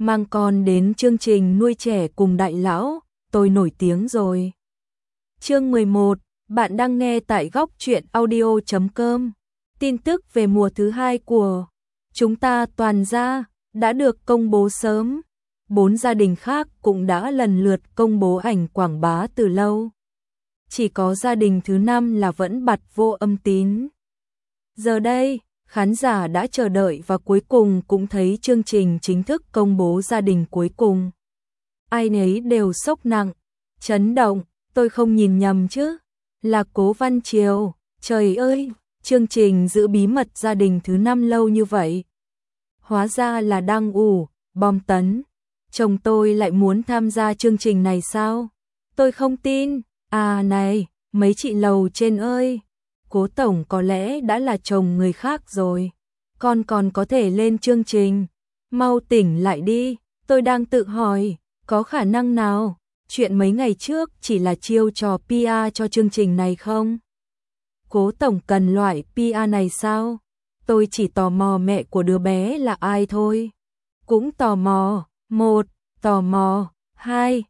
mang con đến chương trình nuôi trẻ cùng đại lão, tôi nổi tiếng rồi. Chương 11, bạn đang nghe tại góc truyện audio.com. Tin tức về mùa thứ 2 của Chúng Ta Toàn Gia đã được công bố sớm. 4 gia đình khác cũng đã lần lượt công bố ảnh quảng bá từ lâu. Chỉ có gia đình thứ 5 là vẫn bặt vô âm tín. Giờ đây, khán giả đã chờ đợi và cuối cùng cũng thấy chương trình chính thức công bố gia đình cuối cùng. Ai nấy đều sốc nặng, chấn động, tôi không nhìn nhầm chứ, là Cố Văn Triều, trời ơi, chương trình giữ bí mật gia đình thứ 5 lâu như vậy. Hóa ra là Đăng Ủ, Bom Tấn, chồng tôi lại muốn tham gia chương trình này sao? Tôi không tin, à này, mấy chị lầu trên ơi, Cố Tổng có lẽ đã là chồng người khác rồi, con còn có thể lên chương trình, mau tỉnh lại đi, tôi đang tự hỏi, có khả năng nào, chuyện mấy ngày trước chỉ là chiêu trò PR cho chương trình này không? Cố Tổng cần loại PR này sao? Tôi chỉ tò mò mẹ của đứa bé là ai thôi. Cũng tò mò, 1, tò mò, 2,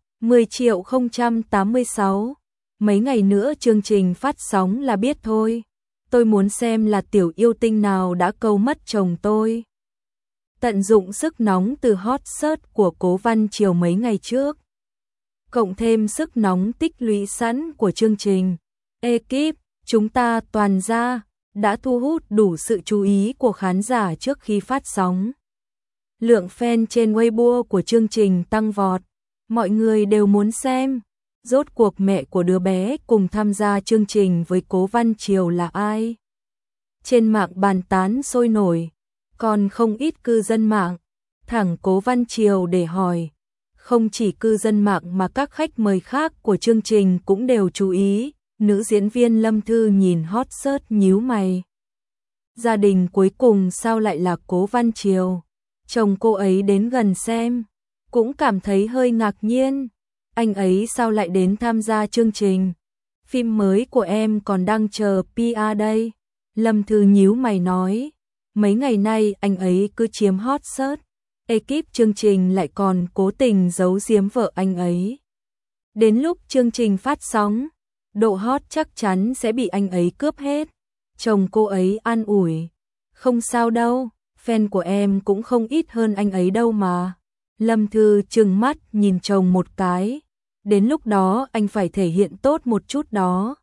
10.086. Mấy ngày nữa chương trình phát sóng là biết thôi. Tôi muốn xem là tiểu yêu tinh nào đã câu mất chồng tôi. Tận dụng sức nóng từ hot search của Cố Văn Triều mấy ngày trước. Cộng thêm sức nóng tích lũy sẵn của chương trình. Ekip, Chúng Ta Toàn Gia đã thu hút đủ sự chú ý của khán giả trước khi phát sóng. Lượng fan trên Weibo của chương trình tăng vọt. Mọi người đều muốn xem. Rốt cuộc mẹ của đứa bé cùng tham gia chương trình với Cố Văn Triều là ai? Trên mạng bàn tán sôi nổi, còn không ít cư dân mạng thẳng Cố Văn Triều để hỏi. Không chỉ cư dân mạng mà các khách mời khác của chương trình cũng đều chú ý. Nữ diễn viên Lâm Thư nhìn hot search nhíu mày. Gia đình cuối cùng sao lại là Cố Văn Triều? Chồng cô ấy đến gần xem, cũng cảm thấy hơi ngạc nhiên. Anh ấy sao lại đến tham gia chương trình? Phim mới của em còn đang chờ PR đây. Lâm Thư nhíu mày nói. Mấy ngày nay anh ấy cứ chiếm hot search. Ekip chương trình lại còn cố tình giấu giếm vợ anh ấy. Đến lúc chương trình phát sóng, độ hot chắc chắn sẽ bị anh ấy cướp hết. Chồng cô ấy an ủi. Không sao đâu, fan của em cũng không ít hơn anh ấy đâu mà. Lâm Thư trừng mắt nhìn chồng một cái. Đến lúc đó anh phải thể hiện tốt một chút đó.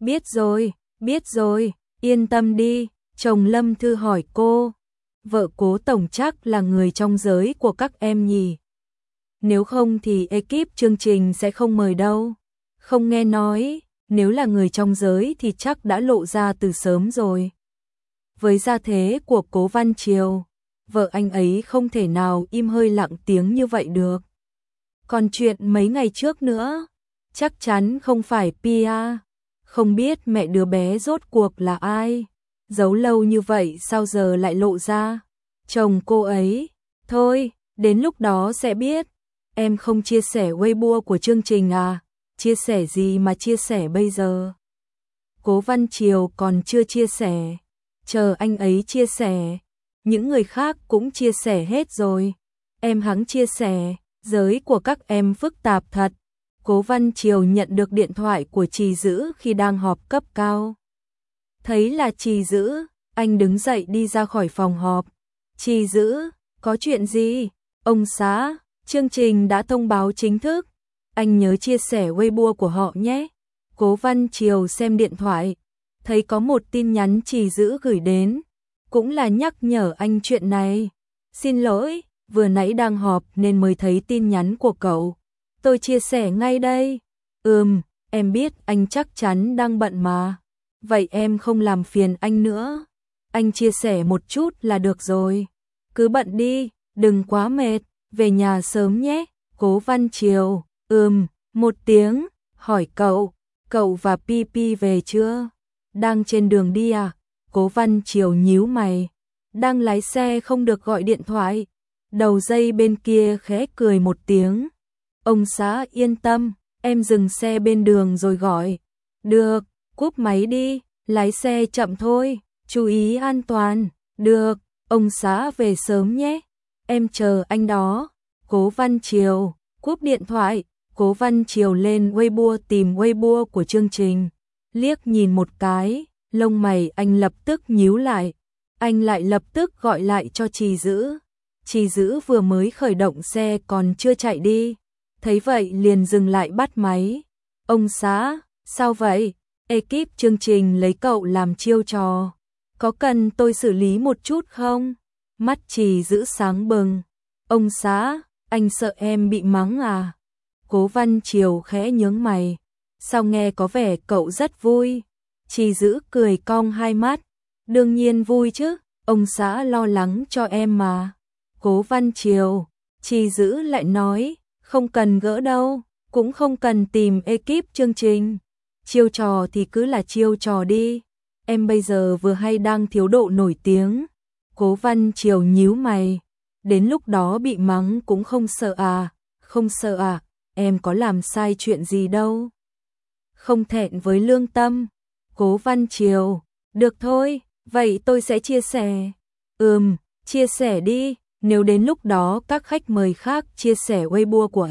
Biết rồi, yên tâm đi. Chồng Lâm Thư hỏi cô. Vợ Cố Tổng chắc là người trong giới của các em nhỉ? Nếu không thì ekip chương trình sẽ không mời đâu. Không nghe nói, nếu là người trong giới thì chắc đã lộ ra từ sớm rồi. Với gia thế của Cố Văn Triều, vợ anh ấy không thể nào im hơi lặng tiếng như vậy được. Còn chuyện mấy ngày trước nữa, chắc chắn không phải PR. Không biết mẹ đứa bé rốt cuộc là ai? Giấu lâu như vậy sao giờ lại lộ ra? Chồng cô ấy, thôi, đến lúc đó sẽ biết. Em không chia sẻ Weibo của chương trình à? Chia sẻ gì mà chia sẻ bây giờ? Cố Văn Triều còn chưa chia sẻ. Chờ anh ấy chia sẻ. Những người khác cũng chia sẻ hết rồi. Em hẵng chia sẻ. Giới của các em phức tạp thật. Cố Văn Triều nhận được điện thoại của Trì Dữ khi đang họp cấp cao. Thấy là Trì Dữ, anh đứng dậy đi ra khỏi phòng họp. Trì Dữ, có chuyện gì? Ông xã, chương trình đã thông báo chính thức. Anh nhớ chia sẻ Weibo của họ nhé. Cố Văn Triều xem điện thoại, thấy có một tin nhắn Trì Dữ gửi đến. Cũng là nhắc nhở anh chuyện này. Xin lỗi, vừa nãy đang họp nên mới thấy tin nhắn của cậu. Tôi chia sẻ ngay đây. Em biết anh chắc chắn đang bận mà. Vậy em không làm phiền anh nữa. Anh chia sẻ một chút là được rồi. Cứ bận đi, đừng quá mệt, về nhà sớm nhé. Cố Văn Triều, một tiếng, hỏi cậu và Pi về chưa? Đang trên đường đi à? Cố Văn Triều nhíu mày. Đang lái xe không được gọi điện thoại. Đầu dây bên kia khẽ cười một tiếng. Ông xã yên tâm, em dừng xe bên đường rồi gọi. Được, cúp máy đi, lái xe chậm thôi, chú ý an toàn. Được, ông xã về sớm nhé. Em chờ anh đó. Cố Văn Triều, cúp điện thoại, Cố Văn Triều lên Weibo tìm Weibo của chương trình, liếc nhìn một cái, lông mày anh lập tức nhíu lại, anh lại lập tức gọi lại cho Trì Dữ. Trì Dữ vừa mới khởi động xe còn chưa chạy đi, thấy vậy liền dừng lại bắt máy. Ông xã, sao vậy? Ekip chương trình lấy cậu làm chiêu trò, có cần tôi xử lý một chút không? Mắt Trì Dữ sáng bừng. Ông xã, anh sợ em bị mắng à? Cố Văn Triều khẽ nhướng mày, sao nghe có vẻ cậu rất vui. Trì Dữ cười cong hai mắt, đương nhiên vui chứ, ông xã lo lắng cho em mà. Cố Văn Triều, Trì Dữ lại nói, không cần gỡ đâu, cũng không cần tìm ekip chương trình. Chiêu trò thì cứ là chiêu trò đi, em bây giờ vừa hay đang thiếu độ nổi tiếng. Cố Văn Triều nhíu mày, đến lúc đó bị mắng cũng không sợ à? Không sợ à, em có làm sai chuyện gì đâu. Không thẹn với lương tâm. Cố Văn Triều, được thôi, vậy tôi sẽ chia sẻ. Chia sẻ đi, nếu đến lúc đó các khách mời khác chia sẻ Weibo của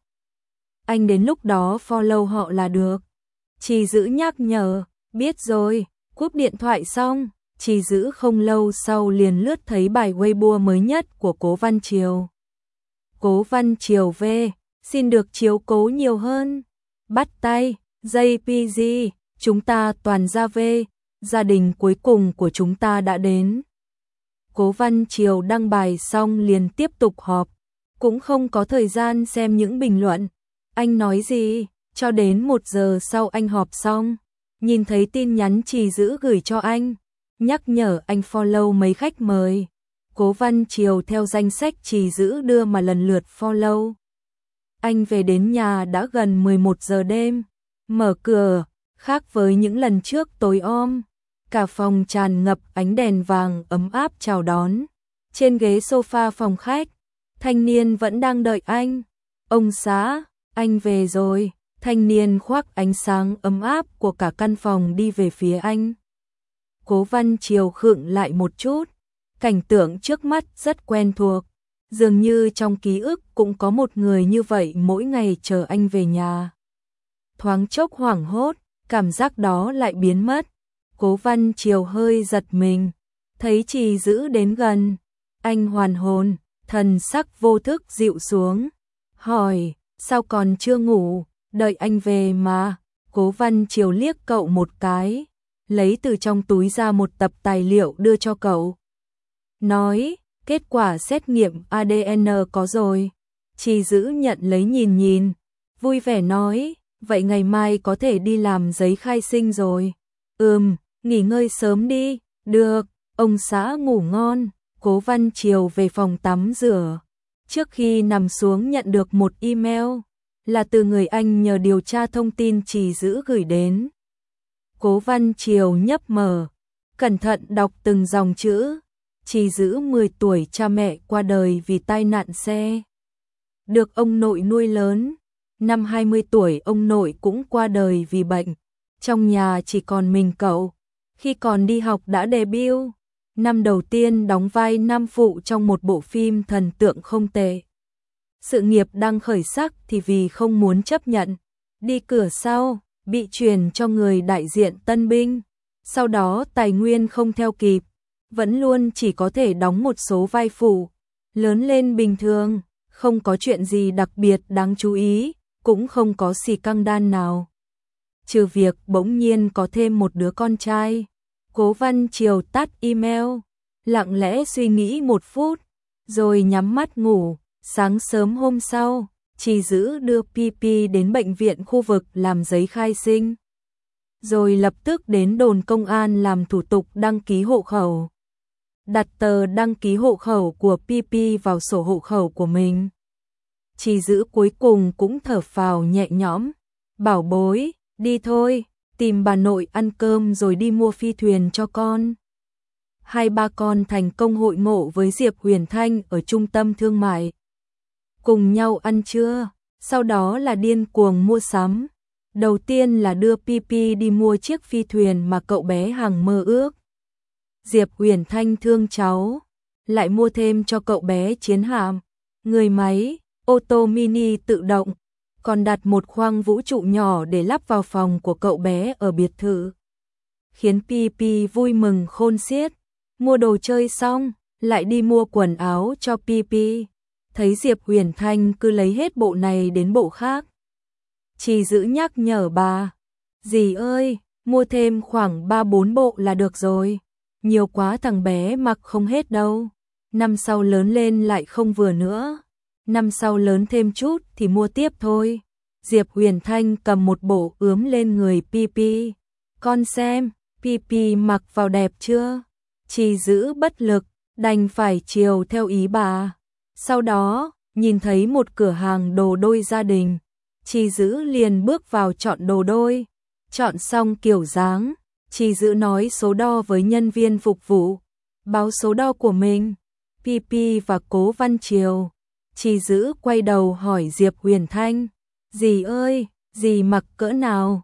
anh đến lúc đó follow họ là được. Trì Dữ nhắc nhở, biết rồi, cúp điện thoại xong, Trì Dữ không lâu sau liền lướt thấy bài Weibo mới nhất của Cố Văn Triều. Cố Văn Triều V, xin được chiếu cố nhiều hơn. Bắt tay, JPG, chúng ta toàn ra V, gia đình cuối cùng của chúng ta đã đến. Cố Văn Triều đăng bài xong liền tiếp tục họp, cũng không có thời gian xem những bình luận. Anh nói gì, cho đến 1 giờ sau anh họp xong, nhìn thấy tin nhắn Trì Dữ gửi cho anh, nhắc nhở anh follow mấy khách mời. Cố Văn Triều theo danh sách Trì Dữ đưa mà lần lượt follow. Anh về đến nhà đã gần 11 giờ đêm, mở cửa, khác với những lần trước tối om, cả phòng tràn ngập ánh đèn vàng ấm áp chào đón. Trên ghế sofa phòng khách, thanh niên vẫn đang đợi anh. Ông xã, anh về rồi. Thanh niên khoác ánh sáng ấm áp của cả căn phòng đi về phía anh. Cố Văn Triều khựng lại một chút, cảnh tượng trước mắt rất quen thuộc, dường như trong ký ức cũng có một người như vậy mỗi ngày chờ anh về nhà. Thoáng chốc hoảng hốt, cảm giác đó lại biến mất. Cố Văn Triều hơi giật mình, thấy Trì Dữ đến gần, anh hoàn hồn, thần sắc vô thức dịu xuống, hỏi, sao còn chưa ngủ? Đợi anh về mà. Cố Văn Triều liếc cậu một cái, lấy từ trong túi ra một tập tài liệu đưa cho cậu. Nói, kết quả xét nghiệm ADN có rồi. Trì Dữ nhận lấy nhìn nhìn, vui vẻ nói, vậy ngày mai có thể đi làm giấy khai sinh rồi. Nghỉ ngơi sớm đi. Được, ông xã ngủ ngon. Cố Văn Triều về phòng tắm rửa. Trước khi nằm xuống nhận được một email, là từ người anh nhờ điều tra thông tin Trì Dữ gửi đến. Cố Văn Triều nhấp mở, cẩn thận đọc từng dòng chữ. Trì Dữ 10 tuổi cha mẹ qua đời vì tai nạn xe, được ông nội nuôi lớn. Năm 20 tuổi ông nội cũng qua đời vì bệnh, trong nhà chỉ còn mình cậu. Khi còn đi học đã debut, năm đầu tiên đóng vai nam phụ trong một bộ phim thần tượng không tệ. Sự nghiệp đang khởi sắc thì vì không muốn chấp nhận, đi cửa sau, bị chuyển cho người đại diện tân binh. Sau đó tài nguyên không theo kịp, vẫn luôn chỉ có thể đóng một số vai phụ. Lớn lên bình thường, không có chuyện gì đặc biệt đáng chú ý, cũng không có xì căng đan nào. Trừ việc bỗng nhiên có thêm một đứa con trai. Cố Văn Triều tắt email, lặng lẽ suy nghĩ 1 phút, rồi nhắm mắt ngủ. Sáng sớm hôm sau, Trì Dữ đưa PP đến bệnh viện khu vực làm giấy khai sinh, rồi lập tức đến đồn công an làm thủ tục đăng ký hộ khẩu. Đặt tờ đăng ký hộ khẩu của PP vào sổ hộ khẩu của mình. Trì Dữ cuối cùng cũng thở phào nhẹ nhõm. Bảo bối, đi thôi, tìm bà nội ăn cơm rồi đi mua phi thuyền cho con. 2-3 con thành công hội ngộ với Diệp Huyền Thanh ở trung tâm thương mại. Cùng nhau ăn trưa, sau đó là điên cuồng mua sắm. Đầu tiên là đưa PP đi mua chiếc phi thuyền mà cậu bé hằng mơ ước. Diệp Huyền Thanh thương cháu, lại mua thêm cho cậu bé chiến hạm, người máy, ô tô mini tự động, còn đặt một khoang vũ trụ nhỏ để lắp vào phòng của cậu bé ở biệt thự. Khiến Pi vui mừng khôn xiết, mua đồ chơi xong, lại đi mua quần áo cho Pi. Thấy Diệp Huyền Thanh cứ lấy hết bộ này đến bộ khác. Chỉ giữ nhắc nhở bà, dì ơi, mua thêm khoảng 3-4 bộ là được rồi, nhiều quá thằng bé mặc không hết đâu, năm sau lớn lên lại không vừa nữa, năm sau lớn thêm chút thì mua tiếp thôi. Diệp Huyền Thanh cầm một bộ ướm lên người Pi. Con xem, Pi mặc vào đẹp chưa? Chỉ giữ bất lực, đành phải chiều theo ý bà. Sau đó, nhìn thấy một cửa hàng đồ đôi gia đình, Chỉ giữ liền bước vào chọn đồ đôi. Chọn xong kiểu dáng, Chỉ giữ nói số đo với nhân viên phục vụ, báo số đo của mình. Pi và Cố Văn Triều. Chỉ giữ quay đầu hỏi Diệp Huyền Thanh, dì ơi, dì mặc cỡ nào,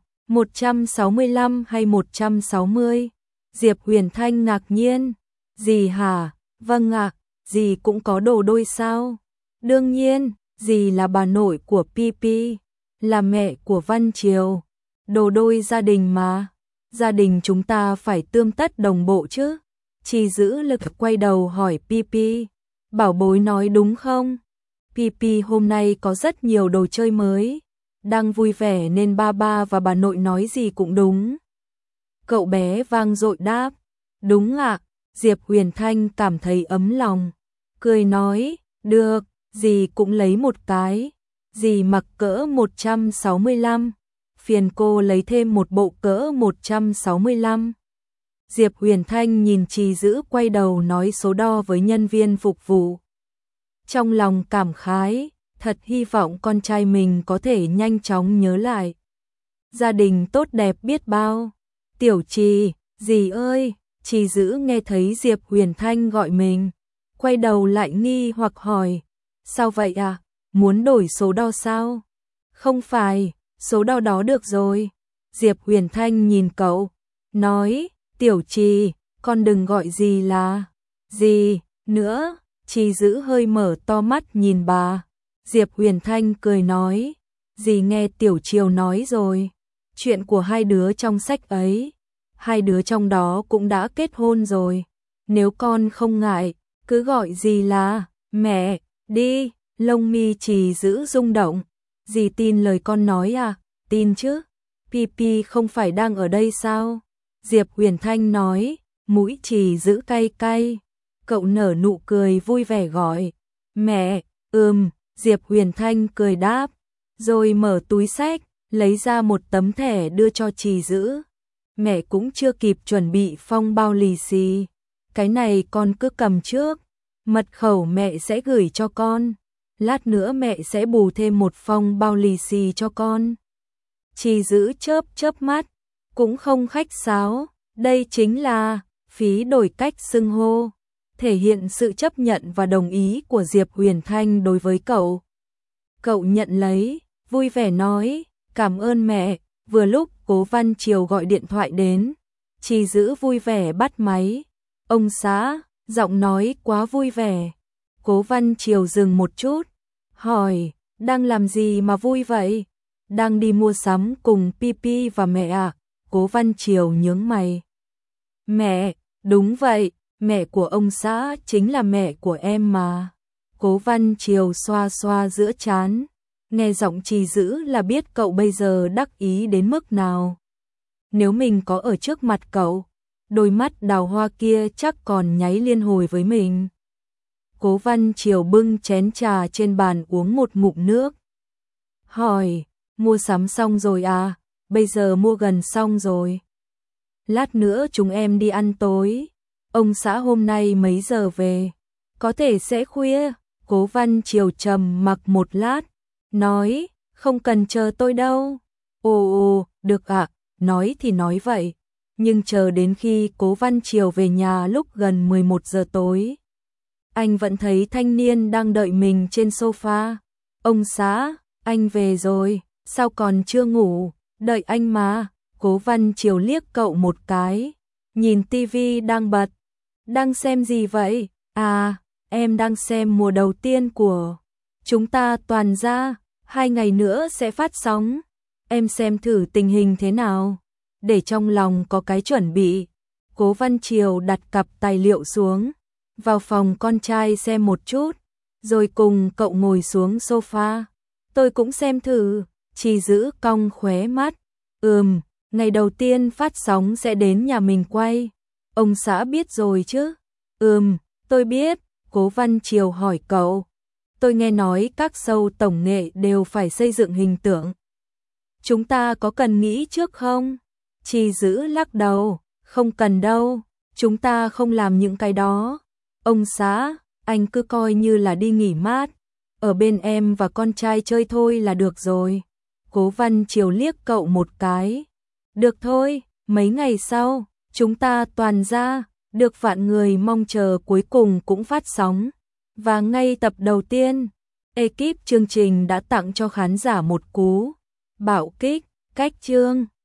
165 hay 160? Diệp Huyền Thanh ngạc nhiên, dì hả, vâng ạ, dì cũng có đồ đôi sao? Đương nhiên, dì là bà nội của Pi, là mẹ của Văn Triều, đồ đôi gia đình mà, gia đình chúng ta phải tươm tất đồng bộ chứ. Chỉ giữ lực quay đầu hỏi Pi, bảo bối nói đúng không? Pi hôm nay có rất nhiều đồ chơi mới, đang vui vẻ nên ba và bà nội nói gì cũng đúng. Cậu bé vang dội đáp, đúng ạ. Diệp Huyền Thanh cảm thấy ấm lòng, cười nói, được, dì cũng lấy một cái, dì mặc cỡ 165, phiền cô lấy thêm một bộ cỡ 165. Diệp Huyền Thanh nhìn Chỉ giữ quay đầu nói số đo với nhân viên phục vụ. Trong lòng cảm khái, thật hy vọng con trai mình có thể nhanh chóng nhớ lại. Gia đình tốt đẹp biết bao. Tiểu Trì, dì ơi, Chỉ giữ nghe thấy Diệp Huyền Thanh gọi mình, quay đầu lại nghi hoặc hỏi, sao vậy à, muốn đổi số đo sao? Không phải, số đo đó được rồi. Diệp Huyền Thanh nhìn cậu, nói, Tiểu Trì, con đừng gọi gì là gì nữa. Chỉ giữ hơi mở to mắt nhìn bà. Diệp Huyền Thanh cười nói, dì nghe Tiểu Triều nói rồi, chuyện của hai đứa trong sách ấy, hai đứa trong đó cũng đã kết hôn rồi, nếu con không ngại, cứ gọi dì là mẹ đi. Lông mi Chỉ giữ rung động, dì tin lời con nói à? Tin chứ, Pi không phải đang ở đây sao? Diệp Huyền Thanh nói, mũi Chỉ giữ cay cay. Cậu nở nụ cười vui vẻ gọi, mẹ. Diệp Huyền Thanh cười đáp, rồi mở túi xách, lấy ra một tấm thẻ đưa cho Chỉ giữ. Mẹ cũng chưa kịp chuẩn bị phong bao lì xì, cái này con cứ cầm trước, mật khẩu mẹ sẽ gửi cho con, lát nữa mẹ sẽ bù thêm một phong bao lì xì cho con. Chỉ giữ chớp mắt, cũng không khách sáo, đây chính là phí đổi cách xưng hô, thể hiện sự chấp nhận và đồng ý của Diệp Huyền Thanh đối với cậu. Cậu nhận lấy, vui vẻ nói, cảm ơn mẹ. Vừa lúc Cố Văn Triều gọi điện thoại đến, Chỉ giữ vui vẻ bắt máy. Ông xã, giọng nói quá vui vẻ. Cố Văn Triều dừng một chút, hỏi, đang làm gì mà vui vậy? Đang đi mua sắm cùng Pi và mẹ à? Cố Văn Triều nhướng mày. Mẹ, đúng vậy, mẹ của ông xã chính là mẹ của em mà. Cố Văn Triều xoa xoa giữa trán, nghe giọng Chỉ giữ là biết cậu bây giờ đắc ý đến mức nào. Nếu mình có ở trước mặt cậu, đôi mắt đào hoa kia chắc còn nháy liên hồi với mình. Cố Văn Triều bưng chén trà trên bàn uống một ngụm nước. Hỏi, mua sắm xong rồi à? Bây giờ mua gần xong rồi. Lát nữa chúng em đi ăn tối. Ông xã hôm nay mấy giờ về? Có thể sẽ khuya. Cố Văn Triều trầm mặc một lát, nói, không cần chờ tôi đâu. Ồ, được ạ, nói thì nói vậy. Nhưng chờ đến khi Cố Văn Triều về nhà lúc gần 11 giờ tối, anh vẫn thấy thanh niên đang đợi mình trên sofa. Ông xã, anh về rồi, sao còn chưa ngủ? Đợi anh mà. Cố Văn Triều liếc cậu một cái, nhìn tivi đang bật. Đang xem gì vậy? À, em đang xem mùa đầu tiên của chúng ta toàn ra, 2 ngày nữa sẽ phát sóng. Em xem thử tình hình thế nào, để trong lòng có cái chuẩn bị. Cố Văn Triều đặt cặp tài liệu xuống, vào phòng con trai xem một chút, rồi cùng cậu ngồi xuống sofa. Tôi cũng xem thử, Trì Dữ cong khóe mắt. Ngày đầu tiên phát sóng sẽ đến nhà mình quay. Ông xã biết rồi chứ? Tôi biết. Cố Văn Triều hỏi cậu. Tôi nghe nói các show tổng nghệ đều phải xây dựng hình tượng. Chúng ta có cần nghĩ trước không? Trì Dữ lắc đầu. Không cần đâu, chúng ta không làm những cái đó. Ông xã, anh cứ coi như là đi nghỉ mát, ở bên em và con trai chơi thôi là được rồi. Cố Văn Triều liếc cậu một cái. Được thôi, mấy ngày sau, chúng ta toàn ra, được vạn người mong chờ cuối cùng cũng phát sóng. Và ngay tập đầu tiên, ekip chương trình đã tặng cho khán giả một cú bạo kích, cách chương.